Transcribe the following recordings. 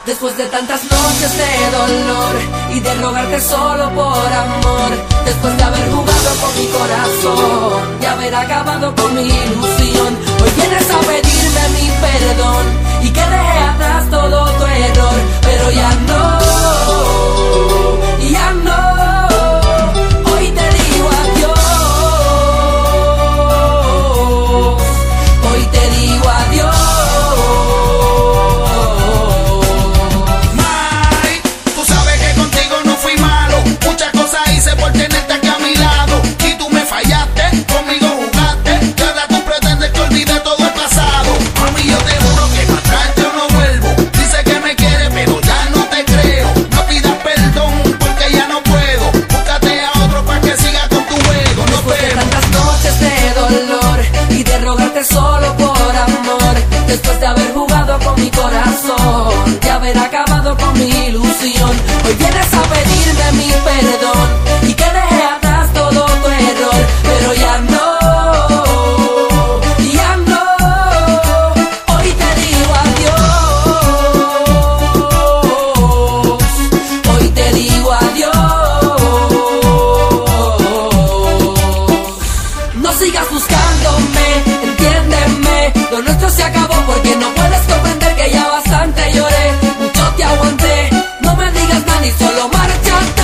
Después de tantas noches de dolor y de rogarte solo por amor, después de haber jugado con mi corazón y haber acabado con mi ilusión, hoy vienes a pedirme mi perdón y que deje atrás todo tu error, pero ya no, ya no. Hoy te digo adiós, hoy te digo adiós. Por tenerte aquí a mi lado y tú me fallaste, conmigo jugaste y ahora tú pretendes que olvide todo el pasado. Mami, yo te juro que para atrás yo no vuelvo. Dice que me quiere pero ya no te creo. No pidas perdón porque ya no puedo. Búscate a otro para que siga con tu juego. Nos Después de vemos. tantas noches de dolor y de rogarte solo por amor, después de haber jugado con mi corazón y haber acabado con mi ilusión, hoy vienes a pedirme mi perdón y que deje atrás todo tu error, pero ya no, ya no. Hoy te digo adiós, hoy te digo adiós. No sigas buscándome, entiéndeme, lo nuestro se acabó porque no puedes comprender que ya bastante lloré, mucho te aguanté, no me digas nada ni solo márchate.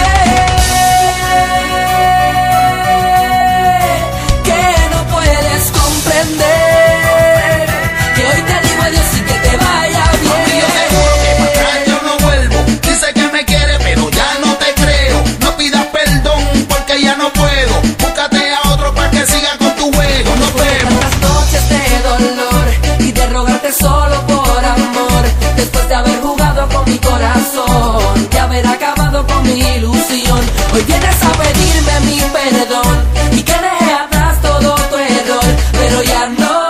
Ya no puedo, búscate a otro para que siga con tu juego. Nos vemos. Tantas noches de dolor y de rogarte solo por amor, después de haber jugado con mi corazón y haber acabado con mi ilusión, hoy vienes a pedirme mi perdón y que deje atrás todo tu error, pero ya no,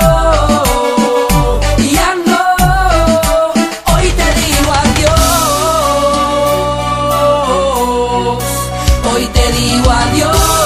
ya no. Hoy te digo adiós, hoy te digo adiós.